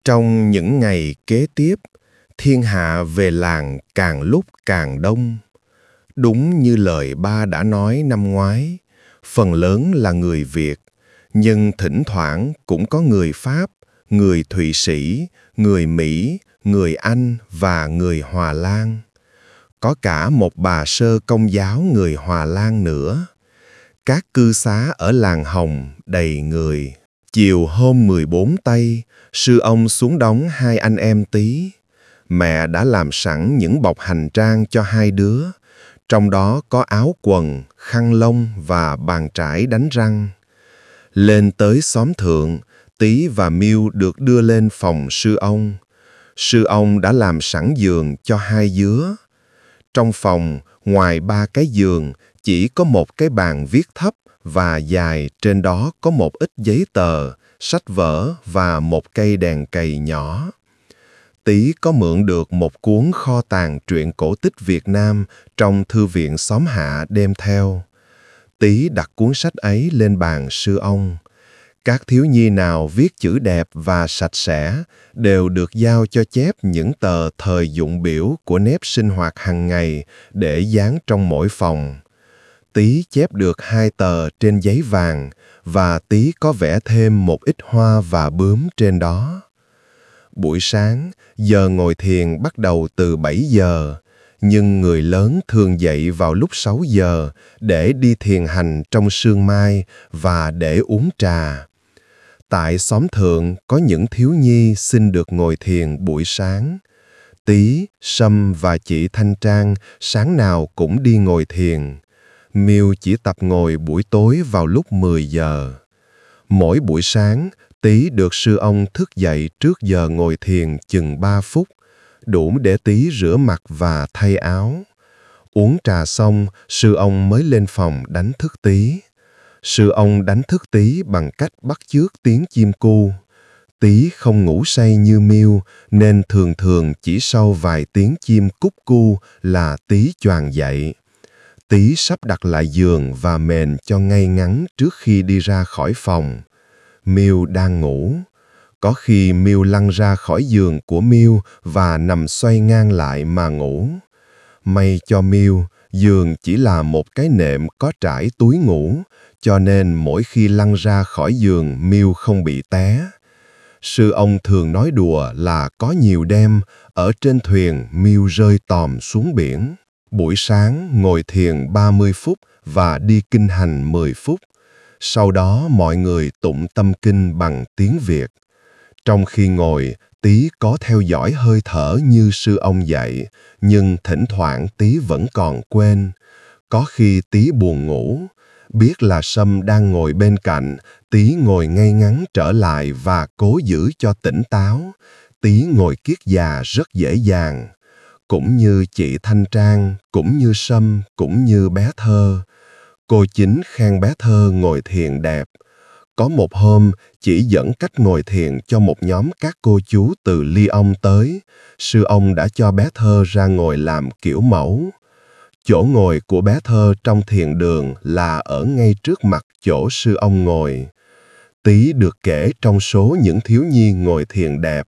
Trong những ngày kế tiếp, thiên hạ về làng càng lúc càng đông. Đúng như lời ba đã nói năm ngoái, phần lớn là người Việt, nhưng thỉnh thoảng cũng có người Pháp, người Thụy Sĩ, người Mỹ, người Anh và người Hòa Lan. Có cả một bà sơ công giáo người Hòa Lan nữa. Các cư xá ở làng Hồng đầy người. Chiều hôm 14 Tây, sư ông xuống đón hai anh em Tý. Mẹ đã làm sẵn những bọc hành trang cho hai đứa, trong đó có áo quần, khăn lông và bàn chải đánh răng. Lên tới xóm thượng, Tý và Miu được đưa lên phòng sư ông. Sư ông đã làm sẵn giường cho hai đứa. Trong phòng, ngoài 3 cái giường, chỉ có một cái bàn viết thấp và dài, trên đó có một ít giấy tờ, sách vở và một cây đèn cầy nhỏ. Tý có mượn được một cuốn kho tàng truyện cổ tích Việt Nam trong thư viện xóm Hạ đem theo. Tý đặt cuốn sách ấy lên bàn sư ông. Các thiếu nhi nào viết chữ đẹp và sạch sẽ đều được giao cho chép những tờ thời dụng biểu của nếp sinh hoạt hàng ngày để dán trong mỗi phòng. Tý chép được 2 tờ trên giấy vàng và Tý có vẽ thêm một ít hoa và bướm trên đó. Buổi sáng, giờ ngồi thiền bắt đầu từ 7 giờ, nhưng người lớn thường dậy vào lúc 6 giờ để đi thiền hành trong sương mai và để uống trà. Tại xóm thượng có những thiếu nhi xin được ngồi thiền buổi sáng. Tý, Sâm và chị Thanh Trang sáng nào cũng đi ngồi thiền. Miu chỉ tập ngồi buổi tối vào lúc 10 giờ. Mỗi buổi sáng, Tý được sư ông thức dậy trước giờ ngồi thiền chừng 3 phút, đủ để Tý rửa mặt và thay áo. Uống trà xong, sư ông mới lên phòng đánh thức Tý. Sư ông đánh thức Tý bằng cách bắt chước tiếng chim cu. Tý không ngủ say như Miu nên thường thường chỉ sau vài tiếng chim cúc cu là Tý choàng dậy. Tý sắp đặt lại giường và mền cho ngay ngắn trước khi đi ra khỏi phòng. Miu đang ngủ. Có khi Miu lăn ra khỏi giường của Miu và nằm xoay ngang lại mà ngủ. May cho Miu, giường chỉ là một cái nệm có trải túi ngủ, cho nên mỗi khi lăn ra khỏi giường Miu không bị té. Sư ông thường nói đùa là có nhiều đêm ở trên thuyền Miu rơi tòm xuống biển. Buổi sáng ngồi thiền 30 phút và đi kinh hành 10 phút. Sau đó mọi người tụng tâm kinh bằng tiếng Việt. Trong khi ngồi, Tý có theo dõi hơi thở như sư ông dạy, nhưng thỉnh thoảng Tý vẫn còn quên. Có khi Tý buồn ngủ. Biết là Sâm đang ngồi bên cạnh, Tý ngồi ngay ngắn trở lại và cố giữ cho tỉnh táo. Tý ngồi kiết già rất dễ dàng. Cũng như chị Thanh Trang, cũng như Sâm, cũng như bé Thơ. Cô Chính khen bé Thơ ngồi thiền đẹp. Có một hôm, chỉ dẫn cách ngồi thiền cho một nhóm các cô chú từ Lyon tới. Sư ông đã cho bé Thơ ra ngồi làm kiểu mẫu. Chỗ ngồi của bé Thơ trong thiền đường là ở ngay trước mặt chỗ sư ông ngồi. Tý được kể trong số những thiếu nhi ngồi thiền đẹp.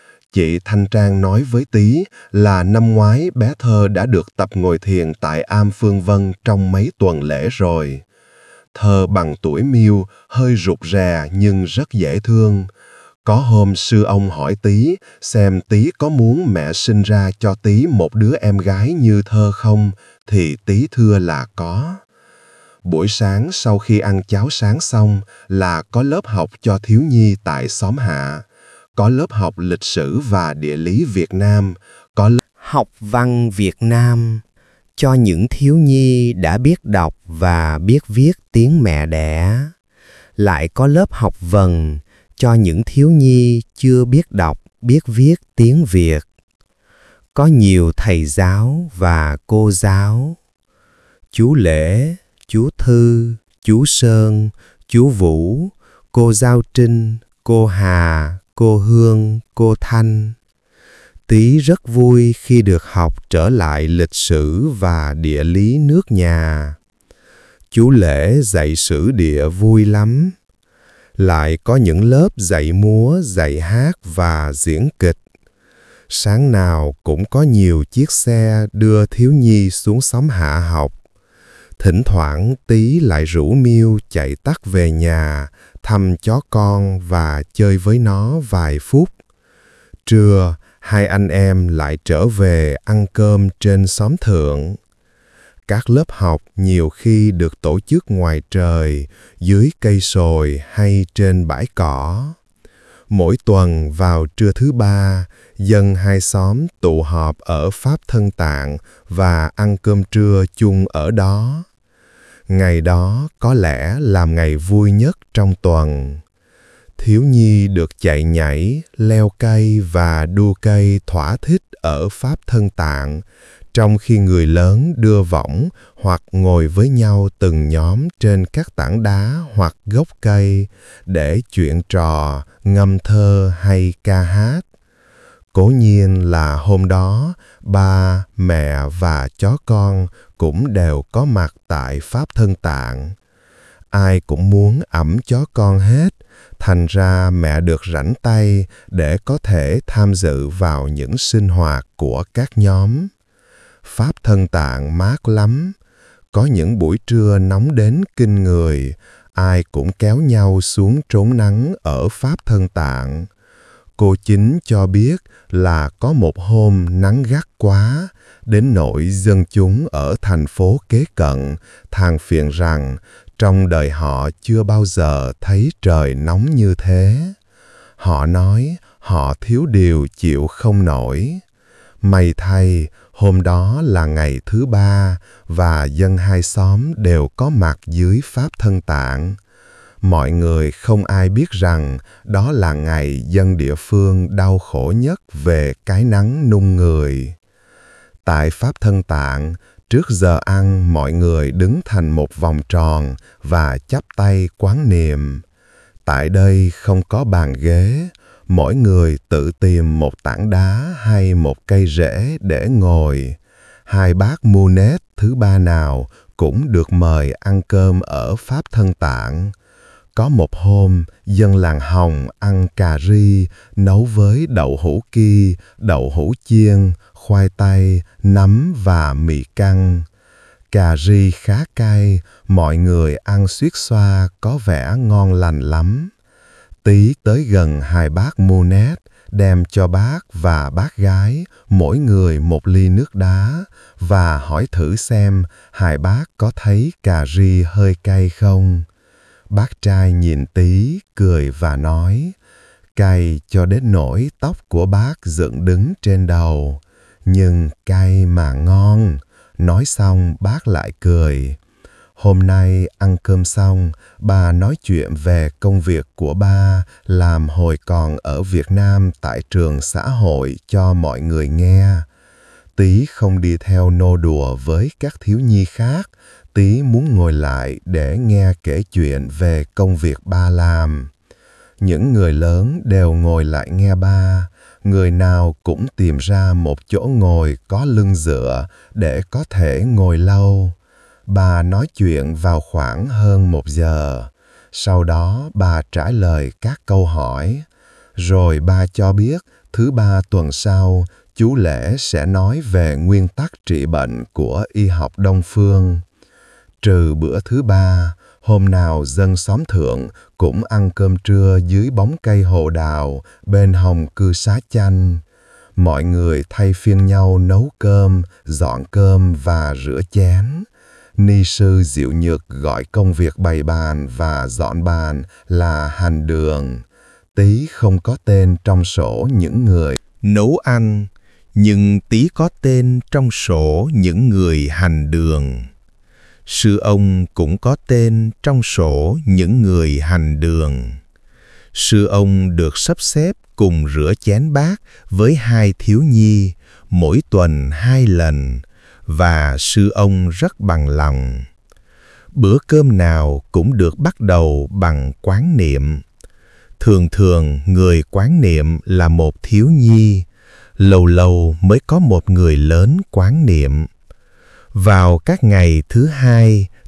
Chị Thanh Trang nói với Tý là năm ngoái bé Thơ đã được tập ngồi thiền tại Am Phương Vân trong mấy tuần lễ rồi. Thơ bằng tuổi Miu, hơi rụt rè nhưng rất dễ thương. Có hôm sư ông hỏi Tý xem Tý có muốn mẹ sinh ra cho Tý một đứa em gái như Thơ không, thì Tý thưa là có. Buổi sáng sau khi ăn cháo sáng xong là có lớp học cho thiếu nhi tại xóm Hạ. Có lớp học lịch sử và địa lý Việt Nam, có lớp học văn Việt Nam cho những thiếu nhi đã biết đọc và biết viết tiếng mẹ đẻ. Lại có lớp học vần cho những thiếu nhi chưa biết đọc, biết viết tiếng Việt. Có nhiều thầy giáo và cô giáo. Chú Lễ, chú Thư, chú Sơn, chú Vũ, cô Giao Trinh, cô Hà, cô Hương, cô Thanh. Tý rất vui khi được học trở lại lịch sử và địa lý nước nhà. Chú Lễ dạy sử địa vui lắm. Lại có những lớp dạy múa, dạy hát và diễn kịch. Sáng nào cũng có nhiều chiếc xe đưa thiếu nhi xuống xóm hạ học. Thỉnh thoảng Tí lại rủ Miu chạy tắt về nhà, thăm chó con và chơi với nó vài phút. Trưa, hai anh em lại trở về ăn cơm trên xóm thượng. Các lớp học nhiều khi được tổ chức ngoài trời, dưới cây sồi hay trên bãi cỏ. Mỗi tuần vào trưa thứ ba, dân hai xóm tụ họp ở Pháp Thân Tạng và ăn cơm trưa chung ở đó. Ngày đó có lẽ là ngày vui nhất trong tuần. Thiếu nhi được chạy nhảy, leo cây và đua cây thỏa thích ở Pháp Thân Tạng, trong khi người lớn đưa võng hoặc ngồi với nhau từng nhóm trên các tảng đá hoặc gốc cây để chuyện trò, ngâm thơ hay ca hát. Cố nhiên là hôm đó, ba, mẹ và chó con cũng đều có mặt tại Pháp Thân Tạng. Ai cũng muốn ẵm chó con hết, thành ra mẹ được rảnh tay để có thể tham dự vào những sinh hoạt của các nhóm. Pháp Thân Tạng mát lắm. Có những buổi trưa nóng đến kinh người, ai cũng kéo nhau xuống trốn nắng ở Pháp Thân Tạng. Cô Chính cho biết là có một hôm nắng gắt quá, đến nỗi dân chúng ở thành phố kế cận than phiền rằng trong đời họ chưa bao giờ thấy trời nóng như thế. Họ nói họ thiếu điều chịu không nổi. May thay, hôm đó là ngày thứ ba và dân hai xóm đều có mặt dưới Pháp Thân Tạng. Mọi người không ai biết rằng đó là ngày dân địa phương đau khổ nhất về cái nắng nung người. Tại Pháp Thân Tạng, trước giờ ăn mọi người đứng thành một vòng tròn và chắp tay quán niệm. Tại đây không có bàn ghế, mỗi người tự tìm một tảng đá hay một cây rễ để ngồi. Hai bác Munet thứ ba nào cũng được mời ăn cơm ở Pháp Thân Tạng. Có một hôm, dân làng Hồng ăn cà ri nấu với đậu hũ ki, đậu hũ chiên, khoai tây, nấm và mì căng. Cà ri khá cay, mọi người ăn xuýt xoa có vẻ ngon lành lắm. Tí tới gần hai bác Munet, đem cho bác và bác gái mỗi người một ly nước đá và hỏi thử xem hai bác có thấy cà ri hơi cay không. Bác trai nhìn Tí, cười và nói, cay cho đến nỗi tóc của bác dựng đứng trên đầu, nhưng cay mà ngon. Nói xong bác lại cười. Hôm nay ăn cơm xong, bà nói chuyện về công việc của ba làm hồi còn ở Việt Nam tại trường xã hội cho mọi người nghe. Tí không đi theo nô đùa với các thiếu nhi khác. Tí muốn ngồi lại để nghe kể chuyện về công việc ba làm. Những người lớn đều ngồi lại nghe ba. Người nào cũng tìm ra một chỗ ngồi có lưng dựa để có thể ngồi lâu. Bà nói chuyện vào khoảng hơn 1 giờ. Sau đó bà trả lời các câu hỏi. Rồi bà cho biết thứ ba tuần sau, chú Lễ sẽ nói về nguyên tắc trị bệnh của y học Đông phương. Trừ bữa thứ ba, hôm nào dân xóm thượng cũng ăn cơm trưa dưới bóng cây hồ đào bên hồng cư xá chanh. Mọi người thay phiên nhau nấu cơm, dọn cơm và rửa chén. Ni sư Diệu Nhược gọi công việc bày bàn và dọn bàn là hành đường. Tí không có tên trong sổ những người nấu ăn, nhưng Tí có tên trong sổ những người hành đường. Sư ông cũng có tên trong sổ những người hành đường. Sư ông được sắp xếp cùng rửa chén bát với 2 thiếu nhi, mỗi tuần 2 lần, và sư ông rất bằng lòng. Bữa cơm nào cũng được bắt đầu bằng quán niệm. Thường thường người quán niệm là một thiếu nhi, lâu lâu mới có một người lớn quán niệm. Vào các ngày thứ 2,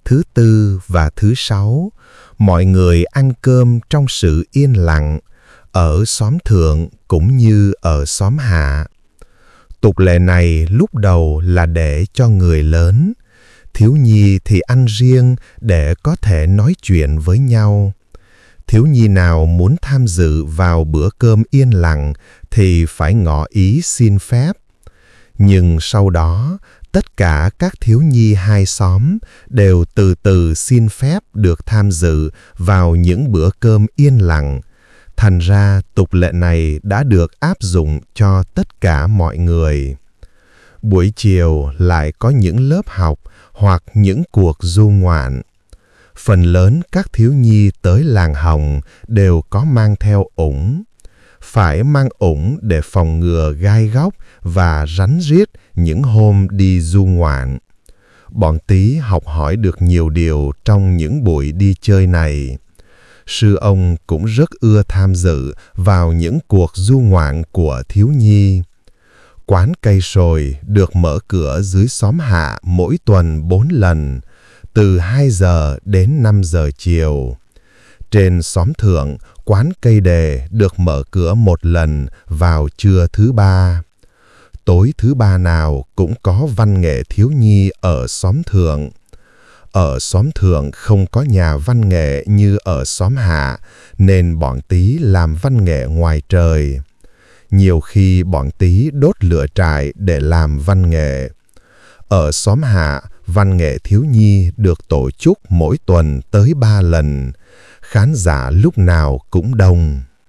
thứ tư và thứ sáu, mọi người ăn cơm trong sự yên lặng, ở xóm thượng cũng như ở xóm hạ. Tục lệ này lúc đầu là để cho người lớn, thiếu nhi thì ăn riêng để có thể nói chuyện với nhau. Thiếu nhi nào muốn tham dự vào bữa cơm yên lặng thì phải ngỏ ý xin phép. Nhưng sau đó, tất cả các thiếu nhi hai xóm đều từ từ xin phép được tham dự vào những bữa cơm yên lặng. Thành ra tục lệ này đã được áp dụng cho tất cả mọi người. Buổi chiều lại có những lớp học hoặc những cuộc du ngoạn. Phần lớn các thiếu nhi tới làng Hồng đều có mang theo ủng. Phải mang ủng để phòng ngừa gai góc và rắn riết những hôm đi du ngoạn. Bọn Tý học hỏi được nhiều điều trong những buổi đi chơi này. Sư ông cũng rất ưa tham dự vào những cuộc du ngoạn của thiếu nhi. Quán cây sồi được mở cửa dưới xóm hạ mỗi tuần 4 lần, từ 2 giờ đến 5 giờ chiều. Trên xóm thượng, quán cây đề được mở cửa một lần vào trưa thứ ba. Tối thứ ba nào cũng có văn nghệ thiếu nhi ở xóm thượng. Ở xóm thượng không có nhà văn nghệ như ở xóm hạ, nên bọn Tý làm văn nghệ ngoài trời. Nhiều khi bọn Tý đốt lửa trại để làm văn nghệ. Ở xóm hạ, văn nghệ thiếu nhi được tổ chức mỗi tuần tới 3 lần. Khán giả lúc nào cũng đông.